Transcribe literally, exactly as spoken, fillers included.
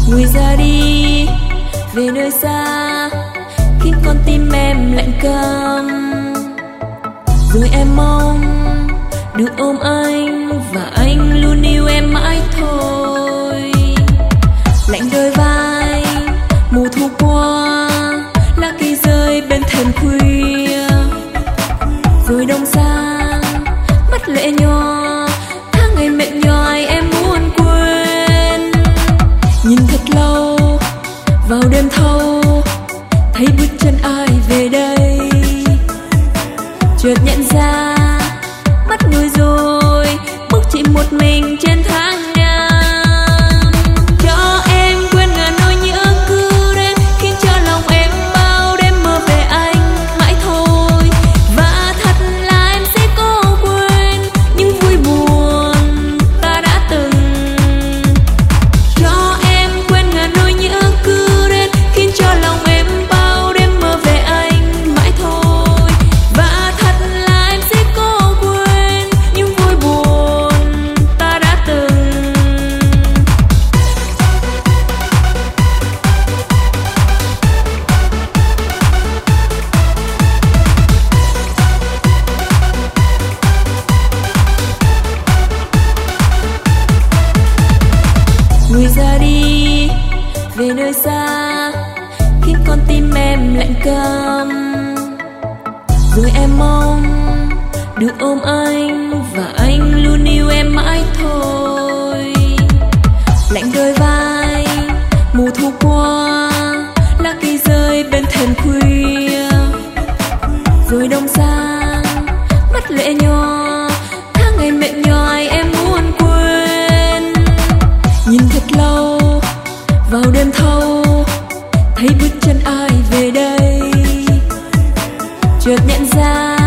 Người ra đi về nơi xa, khiến con tim em lạnh câm. Rồi em mong được ôm anh, và anh luôn yêu em mãi thôi. Lạnh đôi vai mùa thu qua, lá cây rơi bên thềm khuya. Rồi đông sang mắt lệ nhòa, tháng ngày mệt nhòi em muốn quên. Nhìn thật lâu vào đêm thâu, thấy bước chân ai về đây. Chợt nhận ra mất người rồi, bước chỉ một mình trên tháng năm. Cho em quên ngàn nỗi nhớ cứ đến, khiến cho lòng em bao đêm mơ về anh mãi thôi. Và thật là em sẽ cố quên những vui buồn ta đã từng. Cho em quên ngàn nỗi nhớ cứ đến, khiến cho lòng em bao đêm mơ về anh mãi thôi. Và thật là em sẽ cố quên những vui buồn ta đã từng. Người ra đi về nơi xa, khiến con tim em lạnh câm. Rồi em mong được ôm anh, và anh luôn yêu em mãi thôi. Lạnh đôi vai mùa thu qua, lá cây rơi bên thềm khuya. Rồi đông sang mắt lệ nhòa, tháng ngày mệt nhòi em muốn quên. Nhìn thật lâu vào đêm thâu, thấy bước chân ai về đây. Chợt nhận ra